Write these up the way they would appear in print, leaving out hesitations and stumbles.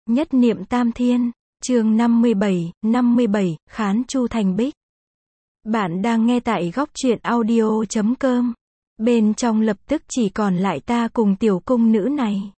Nhất niệm tam thiên, chương 57, Khán Chu Thành Bích. Bạn đang nghe tại góc truyện audio.com. Bên trong lập tức chỉ còn lại ta cùng tiểu cung nữ này.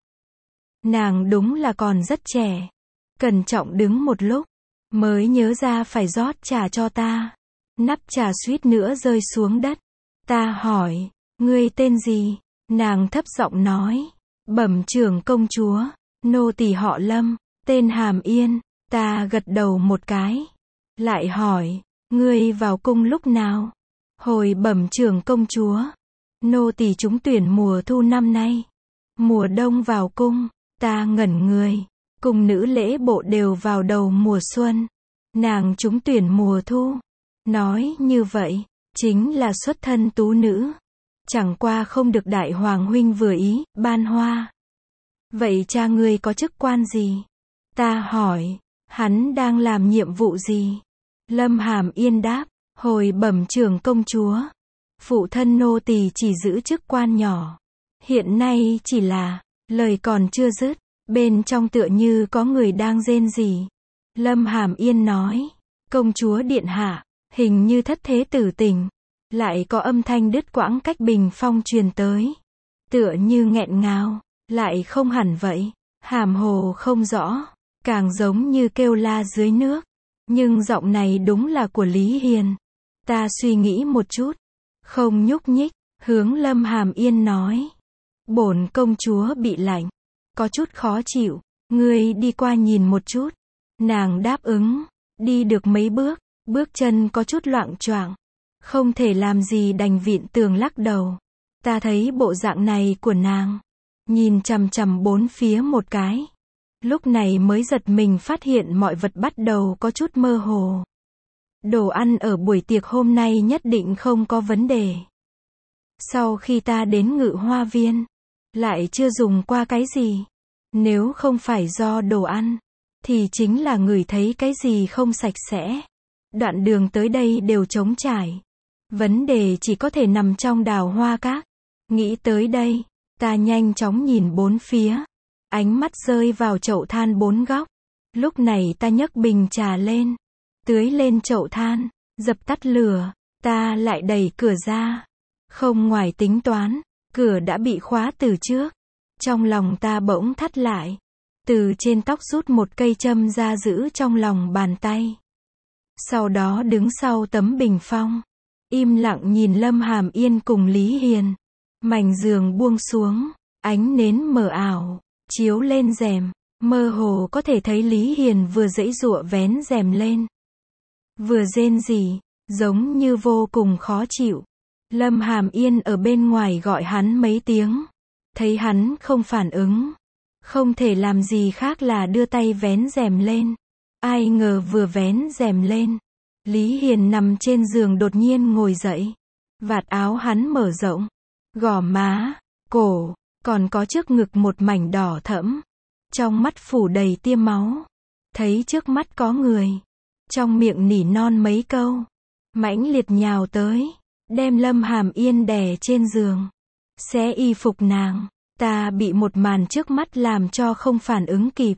Nàng đúng là còn rất trẻ. Cẩn trọng đứng một lúc, mới nhớ ra phải rót trà cho ta. Nắp trà suýt nữa rơi xuống đất. Ta hỏi, ngươi tên gì? Nàng thấp giọng nói, bẩm trưởng công chúa, nô tỳ họ Lâm, tên Hàm Yên. Ta gật đầu một cái. Lại hỏi, ngươi vào cung lúc nào? Hồi bẩm trưởng công chúa, nô tỳ trúng tuyển mùa thu năm nay. Mùa đông vào cung. Ta ngẩn người. Cung nữ lễ bộ đều vào đầu mùa xuân. Nàng trúng tuyển mùa thu. Nói như vậy, chính là xuất thân tú nữ. Chẳng qua không được đại hoàng huynh vừa ý, ban hoa. Vậy cha ngươi có chức quan gì? Ta hỏi, hắn đang làm nhiệm vụ gì? Lâm Hàm Yên đáp, hồi bẩm trưởng công chúa, phụ thân nô tỳ chỉ giữ chức quan nhỏ. Hiện nay chỉ là, lời còn chưa dứt, bên trong tựa như có người đang rên rỉ. Lâm Hàm Yên nói, công chúa điện hạ, hình như thất thế tử tình. Lại có âm thanh đứt quãng cách bình phong truyền tới. Tựa như nghẹn ngào, lại không hẳn vậy. Hàm hồ không rõ, càng giống như kêu la dưới nước. Nhưng giọng này đúng là của Lý Hiền. Ta suy nghĩ một chút, không nhúc nhích, hướng Lâm Hàm Yên nói. Bổn công chúa bị lạnh, có chút khó chịu, ngươi đi qua nhìn một chút. Nàng đáp ứng, đi được mấy bước, bước chân có chút loạng choạng. Không thể làm gì đành vịn tường lắc đầu. Ta thấy bộ dạng này của nàng, nhìn chằm chằm bốn phía một cái. Lúc này mới giật mình phát hiện mọi vật bắt đầu có chút mơ hồ. Đồ ăn ở buổi tiệc hôm nay nhất định không có vấn đề. Sau khi ta đến Ngự Hoa Viên, lại chưa dùng qua cái gì. Nếu không phải do đồ ăn, thì chính là ngửi thấy cái gì không sạch sẽ. Đoạn đường tới đây đều trống trải. Vấn đề chỉ có thể nằm trong Đào Hoa Các. Nghĩ tới đây, ta nhanh chóng nhìn bốn phía. Ánh mắt rơi vào chậu than bốn góc. Lúc này ta nhấc bình trà lên, tưới lên chậu than, dập tắt lửa. Ta lại đẩy cửa ra. Không ngoài tính toán, cửa đã bị khóa từ trước. Trong lòng ta bỗng thắt lại. Từ trên tóc rút một cây châm ra giữ trong lòng bàn tay. Sau đó đứng sau tấm bình phong, im lặng nhìn Lâm Hàm Yên cùng Lý Hiền. Mảnh giường buông xuống, ánh nến mờ ảo, chiếu lên rèm, mơ hồ có thể thấy Lý Hiền vừa giãy giụa vén rèm lên. Vừa rên rỉ, giống như vô cùng khó chịu. Lâm Hàm Yên ở bên ngoài gọi hắn mấy tiếng. Thấy hắn không phản ứng, không thể làm gì khác là đưa tay vén rèm lên. Ai ngờ vừa vén rèm lên, Lý Hiền nằm trên giường đột nhiên ngồi dậy. Vạt áo hắn mở rộng, gò má, cổ, còn có trước ngực một mảnh đỏ thẫm. Trong mắt phủ đầy tia máu. Thấy trước mắt có người, trong miệng nỉ non mấy câu, mãnh liệt nhào tới, đem Lâm Hàm Yên đè trên giường, xé y phục nàng. Ta bị một màn trước mắt làm cho không phản ứng kịp.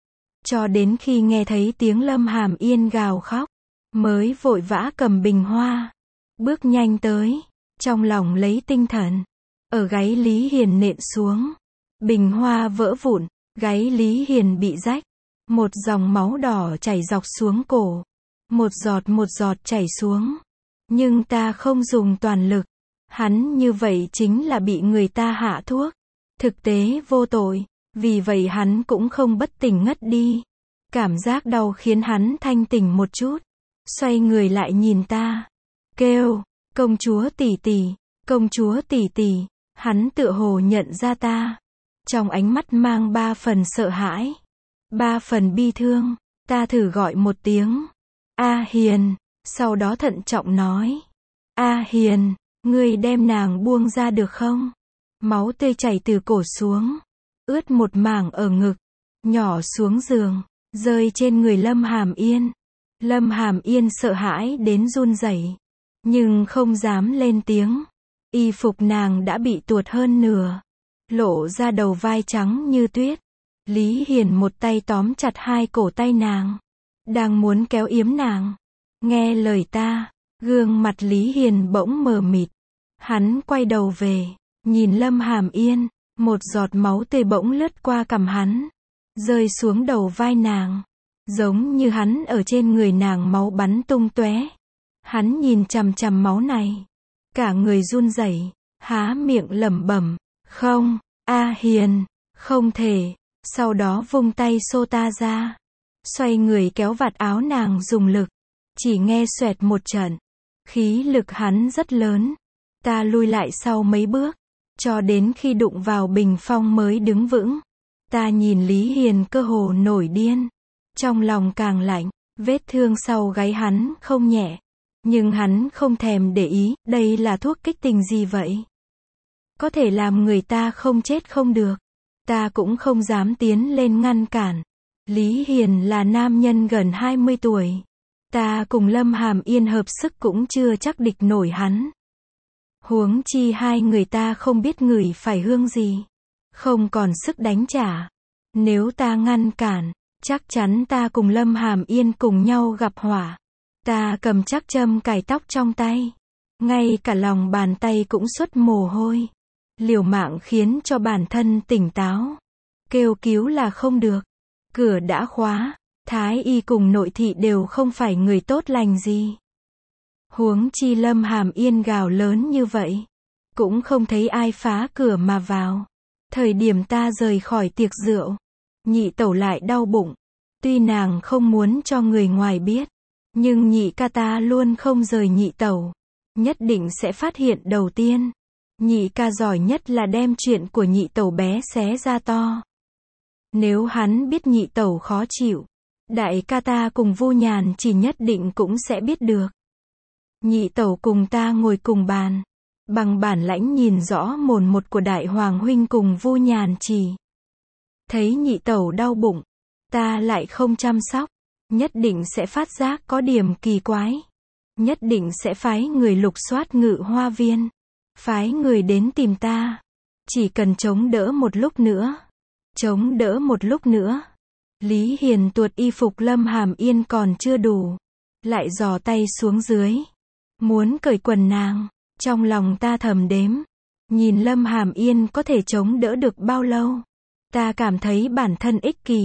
Cho đến khi nghe thấy tiếng Lâm Hàm Yên gào khóc, mới vội vã cầm bình hoa, bước nhanh tới, trong lòng lấy tinh thần. Ở gáy Lý Hiền nện xuống, bình hoa vỡ vụn, gáy Lý Hiền bị rách, một dòng máu đỏ chảy dọc xuống cổ, một giọt chảy xuống. Nhưng ta không dùng toàn lực, hắn như vậy chính là bị người ta hạ thuốc, thực tế vô tội, vì vậy hắn cũng không bất tỉnh ngất đi. Cảm giác đau khiến hắn thanh tỉnh một chút, xoay người lại nhìn ta, kêu, công chúa tỷ tỷ, công chúa tỷ tỷ. Hắn tựa hồ nhận ra ta, trong ánh mắt mang 3 phần sợ hãi, 3 phần bi thương. Ta thử gọi một tiếng, A Hiền, sau đó thận trọng nói, A Hiền, ngươi đem nàng buông ra được không? Máu tươi chảy từ cổ xuống, ướt một mảng ở ngực, nhỏ xuống giường, rơi trên người Lâm Hàm Yên. Lâm Hàm Yên sợ hãi đến run rẩy, nhưng không dám lên tiếng. Y phục nàng đã bị tuột hơn nửa, lộ ra đầu vai trắng như tuyết. Lý Hiền một tay tóm chặt hai cổ tay nàng, đang muốn kéo yếm nàng. Nghe lời ta, gương mặt Lý Hiền bỗng mờ mịt. Hắn quay đầu về, nhìn Lâm Hàm Yên, một giọt máu tươi bỗng lướt qua cằm hắn, rơi xuống đầu vai nàng, giống như hắn ở trên người nàng máu bắn tung tóe. Hắn nhìn chằm chằm máu này, cả người run rẩy, há miệng lẩm bẩm, không, A Hiền, không thể. Sau đó vung tay xô ta ra, xoay người kéo vạt áo nàng dùng lực, chỉ nghe xoẹt một trận, khí lực hắn rất lớn, ta lui lại sau mấy bước, cho đến khi đụng vào bình phong mới đứng vững. Ta nhìn Lý Hiền cơ hồ nổi điên, trong lòng càng lạnh, vết thương sau gáy hắn không nhẹ, nhưng hắn không thèm để ý, đây là thuốc kích tình gì vậy? Có thể làm người ta không chết không được. Ta cũng không dám tiến lên ngăn cản. Lý Hiền là nam nhân gần 20 tuổi. Ta cùng Lâm Hàm Yên hợp sức cũng chưa chắc địch nổi hắn. Huống chi hai người ta không biết ngửi phải hương gì, không còn sức đánh trả. Nếu ta ngăn cản, chắc chắn ta cùng Lâm Hàm Yên cùng nhau gặp họa. Ta cầm chắc châm cài tóc trong tay, ngay cả lòng bàn tay cũng xuất mồ hôi. Liều mạng khiến cho bản thân tỉnh táo. Kêu cứu là không được. Cửa đã khóa. Thái y cùng nội thị đều không phải người tốt lành gì. Huống chi Lâm Hàm Yên gào lớn như vậy, cũng không thấy ai phá cửa mà vào. Thời điểm ta rời khỏi tiệc rượu, nhị tẩu lại đau bụng. Tuy nàng không muốn cho người ngoài biết, nhưng nhị ca ta luôn không rời nhị tẩu, nhất định sẽ phát hiện đầu tiên. Nhị ca giỏi nhất là đem chuyện của nhị tẩu bé xé ra to. Nếu hắn biết nhị tẩu khó chịu, đại ca ta cùng Vu Nhàn Chỉ nhất định cũng sẽ biết được. Nhị tẩu cùng ta ngồi cùng bàn, bằng bản lãnh nhìn rõ mồn một của đại hoàng huynh cùng Vu Nhàn Chỉ. Thấy nhị tẩu đau bụng, ta lại không chăm sóc, nhất định sẽ phát giác có điểm kỳ quái. Nhất định sẽ phái người lục soát Ngự Hoa Viên. Phái người đến tìm ta. Chỉ cần chống đỡ một lúc nữa. Chống đỡ một lúc nữa. Lý Hiền tuột y phục Lâm Hàm Yên còn chưa đủ, lại giò tay xuống dưới, muốn cởi quần nàng. Trong lòng ta thầm đếm, nhìn Lâm Hàm Yên có thể chống đỡ được bao lâu. Ta cảm thấy bản thân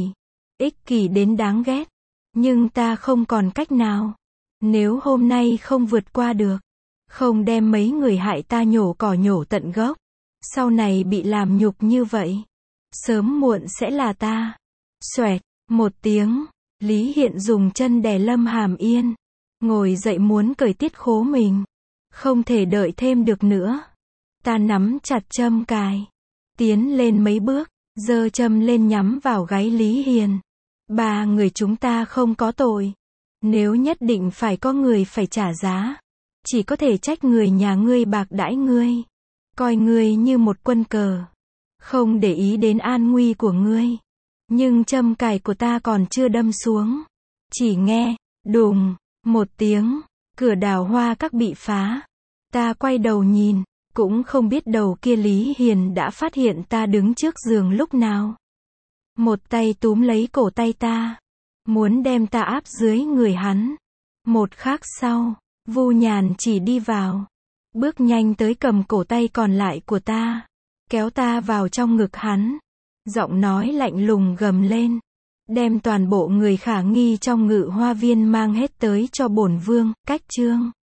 ích kỷ đến đáng ghét. Nhưng ta không còn cách nào. Nếu hôm nay không vượt qua được, không đem mấy người hại ta nhổ cỏ nhổ tận gốc, sau này bị làm nhục như vậy, sớm muộn sẽ là ta. Xoẹt, một tiếng, Lý Hiện dùng chân đè Lâm Hàm Yên, ngồi dậy muốn cởi tiết khố mình. Không thể đợi thêm được nữa. Ta nắm chặt châm cài, tiến lên mấy bước, giơ châm lên nhắm vào gáy Lý Hiền. Ba người chúng ta không có tội. Nếu nhất định phải có người phải trả giá, chỉ có thể trách người nhà ngươi bạc đãi ngươi, coi ngươi như một quân cờ, không để ý đến an nguy của ngươi. Nhưng châm cài của ta còn chưa đâm xuống, chỉ nghe đùng một tiếng, cửa đào hoa các bị phá. Ta quay đầu nhìn, cũng không biết đầu kia Lý Hiền đã phát hiện ta đứng trước giường lúc nào. Một tay túm lấy cổ tay ta, muốn đem ta áp dưới người hắn. Một khắc sau, Vu Nhàn Chỉ đi vào, bước nhanh tới cầm cổ tay còn lại của ta, kéo ta vào trong ngực hắn, giọng nói lạnh lùng gầm lên, đem toàn bộ người khả nghi trong Ngự Hoa Viên mang hết tới cho bổn vương. Cách chương